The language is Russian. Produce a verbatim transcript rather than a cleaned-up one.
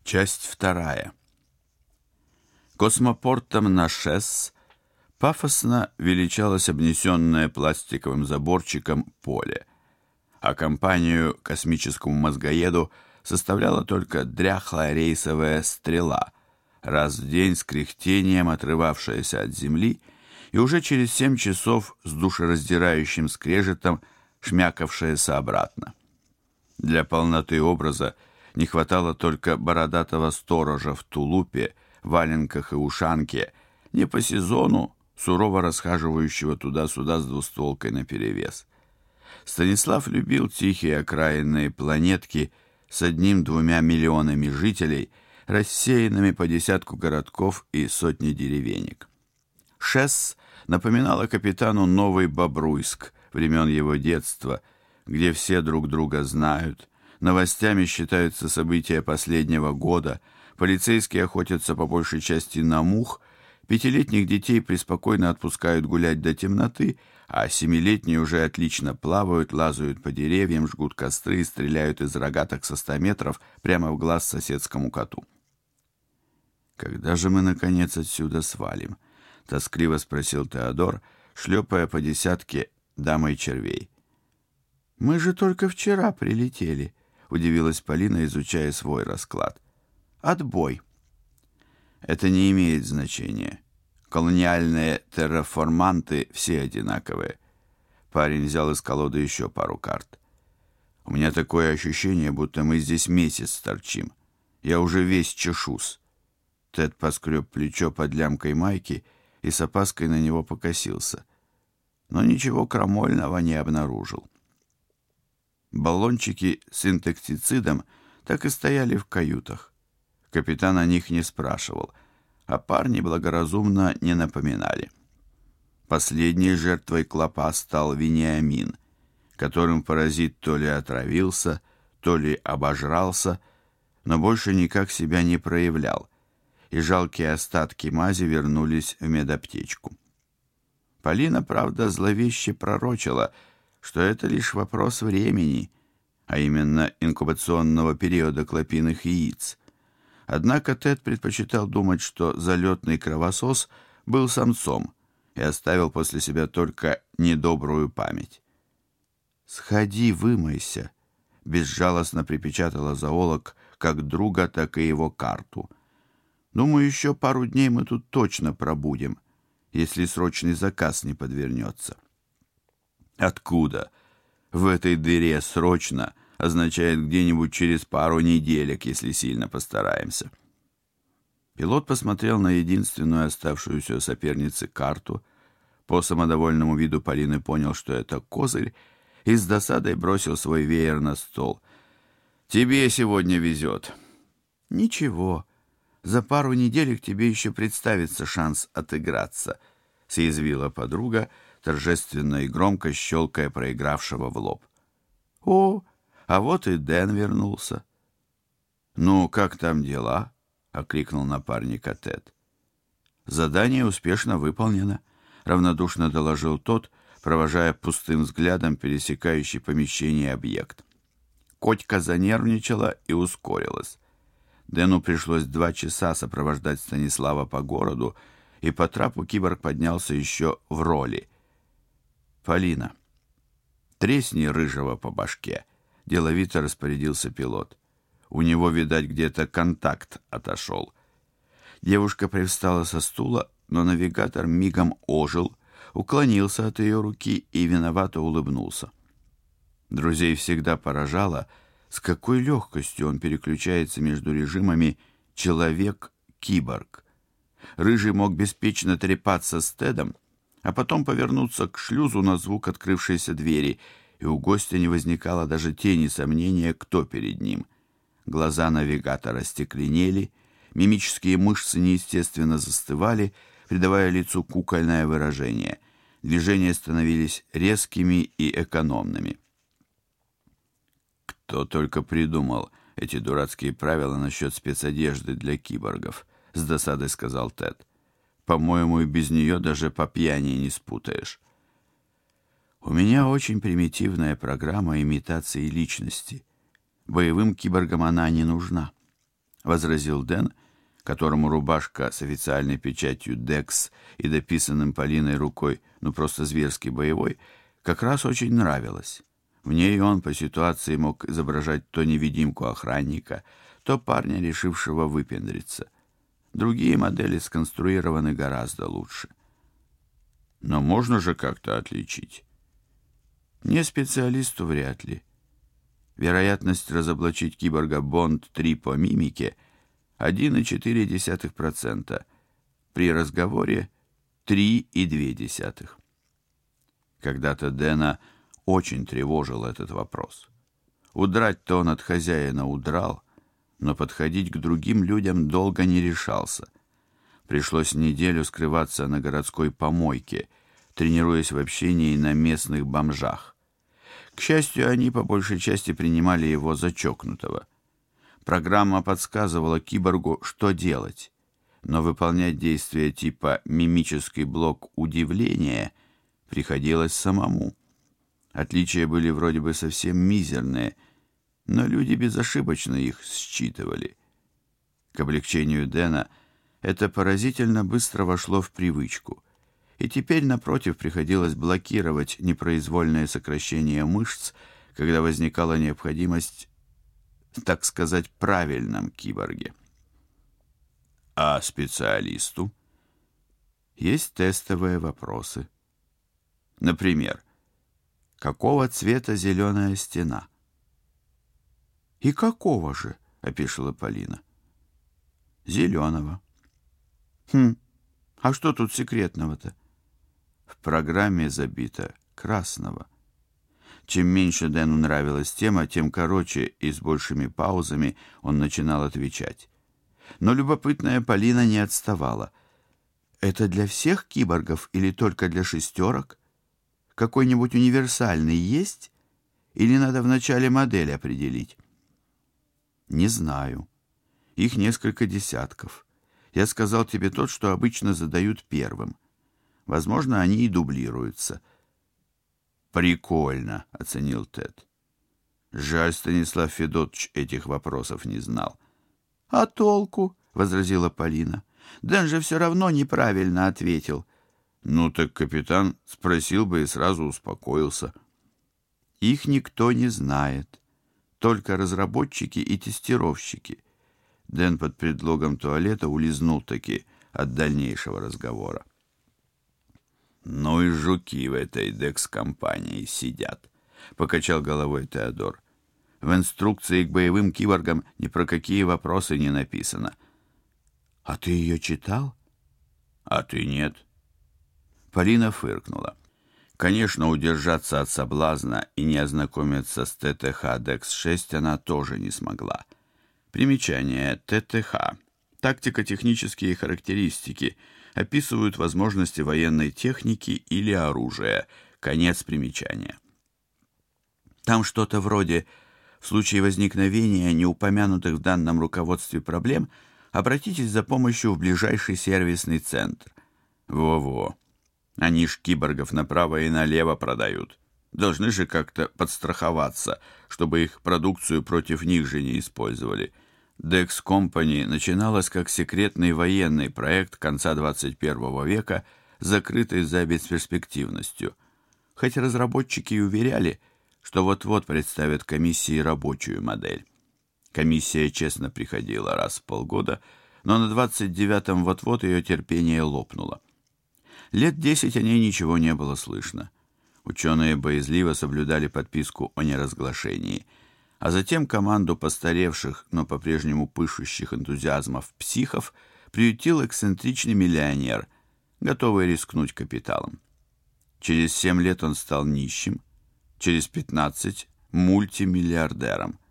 Часть вторая. Космопортом на ШЭС пафосно величалось обнесенное пластиковым заборчиком поле, а компанию космическому мозгоеду составляла только дряхлая рейсовая стрела, раз в день с кряхтением отрывавшаяся от земли и уже через семь часов с душераздирающим скрежетом шмякавшаяся обратно. Для полноты образа не хватало только бородатого сторожа в тулупе, валенках и ушанке, не по сезону, сурово расхаживающего туда-сюда с двустволкой наперевес. Станислав любил тихие окраинные планетки с одним-двумя миллионами жителей, рассеянными по десятку городков и сотни деревенек. ШЭС напоминала капитану Новый Бобруйск времен его детства, где все друг друга знают, новостями считаются события последнего года, полицейские охотятся по большей части на мух, пятилетних детей преспокойно отпускают гулять до темноты, а семилетние уже отлично плавают, лазают по деревьям, жгут костры и стреляют из рогаток со ста метров прямо в глаз соседскому коту. «Когда же мы, наконец, отсюда свалим?» — тоскливо спросил Теодор, шлепая по десятке дамой червей. «Мы же только вчера прилетели», — удивилась Полина, изучая свой расклад. «Отбой». «Это не имеет значения. Колониальные терраформанты все одинаковые». Парень взял из колоды еще пару карт. «У меня такое ощущение, будто мы здесь месяц торчим. Я уже весь чешусь». Тед поскреб плечо под лямкой майки и с опаской на него покосился. Но ничего крамольного не обнаружил. Баллончики с инсектицидом так и стояли в каютах. Капитан о них не спрашивал, а парни благоразумно не напоминали. Последней жертвой клопа стал Вениамин, которым паразит то ли отравился, то ли обожрался, но больше никак себя не проявлял, и жалкие остатки мази вернулись в медаптечку. Полина, правда, зловеще пророчила, что это лишь вопрос времени, а именно инкубационного периода клопиных яиц. Однако Тед предпочитал думать, что залетный кровосос был самцом и оставил после себя только недобрую память. «Сходи, вымойся», — безжалостно припечатала зоолог как друга, так и его карту. «Думаю, еще пару дней мы тут точно пробудем, если срочный заказ не подвернется». «Откуда? В этой дыре срочно означает где-нибудь через пару неделек, если сильно постараемся». Пилот посмотрел на единственную оставшуюся сопернице карту. По самодовольному виду Полины понял, что это козырь, и с досадой бросил свой веер на стол. «Тебе сегодня везет». «Ничего, за пару неделек тебе еще представится шанс отыграться», — съязвила подруга, торжественно и громко щелкая проигравшего в лоб. «О, а вот и Дэн вернулся». «Ну, как там дела?» — окликнул напарника Тед. «Задание успешно выполнено», — равнодушно доложил тот, провожая пустым взглядом пересекающий помещение объект. Котька занервничала и ускорилась. Дэну пришлось два часа сопровождать Станислава по городу, и по трапу киборг поднялся еще в роли. «Полина, тресни рыжего по башке», — деловито распорядился пилот. «У него, видать, где-то контакт отошел». Девушка привстала со стула, но навигатор мигом ожил, уклонился от ее руки и виновато улыбнулся. Друзей всегда поражало, с какой легкостью он переключается между режимами «человек-киборг». Рыжий мог беспечно трепаться с Тедом, а потом повернуться к шлюзу на звук открывшейся двери, и у гостя не возникало даже тени сомнения, кто перед ним. Глаза навигатора стекленели, мимические мышцы неестественно застывали, придавая лицу кукольное выражение. Движения становились резкими и экономными. «Кто только придумал эти дурацкие правила насчет спецодежды для киборгов», — с досадой сказал Тед. «По-моему, и без нее даже по пьяни не спутаешь». «У меня очень примитивная программа имитации личности. Боевым киборгам она не нужна. возразил Дэн, которому рубашка с официальной печатью Декс и дописанным Полиной рукой, ну просто зверски боевой, как раз очень нравилась. В ней он по ситуации мог изображать то невидимку охранника, то парня, решившего выпендриться. Другие модели сконструированы гораздо лучше. Но можно же как-то отличить? Не специалисту вряд ли. Вероятность разоблачить киборга Бонд три по мимике один целых четыре десятых процента, при разговоре три целых две десятых. Когда-то Дэна очень тревожил этот вопрос. Удрать-то он от хозяина удрал, но подходить к другим людям долго не решался. Пришлось неделю скрываться на городской помойке, тренируясь в общении на местных бомжах. К счастью, они по большей части принимали его за чокнутого. Программа подсказывала киборгу, что делать, но выполнять действия типа «мимический блок удивления» приходилось самому. Отличия были вроде бы совсем мизерные, но люди безошибочно их считывали. К облегчению Дэна это поразительно быстро вошло в привычку, и теперь, напротив, приходилось блокировать непроизвольное сокращение мышц, когда возникала необходимость, так сказать, правильном киборге. А специалисту? Есть тестовые вопросы. Например, какого цвета зеленая стена? «И какого же?» — опешила Полина. «Зеленого». «Хм, а что тут секретного-то?» В программе забито красного. Чем меньше Дэну нравилась тема, тем короче и с большими паузами он начинал отвечать. Но любопытная Полина не отставала. «Это для всех киборгов или только для шестерок? Какой-нибудь универсальный есть? Или надо вначале модель определить?» «Не знаю. Их несколько десятков. Я сказал тебе тот, что обычно задают первым. Возможно, они и дублируются». «Прикольно», — оценил Тед. «Жаль, Станислав Федотович этих вопросов не знал». «А толку?» — возразила Полина. «Дэн же все равно неправильно ответил». «Ну так капитан спросил бы и сразу успокоился». «Их никто не знает. Только разработчики и тестировщики». Дэн под предлогом туалета улизнул таки от дальнейшего разговора. «Ну и жуки в этой Декс-компании сидят», — покачал головой Теодор. «В инструкции к боевым киборгам ни про какие вопросы не написано». «А ты ее читал?» «А ты нет». Полина фыркнула. Конечно, удержаться от соблазна и не ознакомиться с ТТХ Декс шесть она тоже не смогла. Примечание. ТТХ. Тактико-технические характеристики. Описывают возможности военной техники или оружия. Конец примечания. Там что-то вроде: в случае возникновения неупомянутых в данном руководстве проблем обратитесь за помощью в ближайший сервисный центр. Во-во. Они ж киборгов направо и налево продают. Должны же как-то подстраховаться, чтобы их продукцию против них же не использовали. Dex Company начиналась как секретный военный проект конца двадцать первого века, закрытый за бесперспективностью. Хоть разработчики и уверяли, что вот-вот представят комиссии рабочую модель. Комиссия честно приходила раз в полгода, но на двадцать девятом вот-вот ее терпение лопнуло. Лет десять о ней ничего не было слышно. Ученые боязливо соблюдали подписку о неразглашении, а затем команду постаревших, но по-прежнему пышущих энтузиазмов психов приютил эксцентричный миллионер, готовый рискнуть капиталом. Через семь лет он стал нищим, через пятнадцать – мультимиллиардером.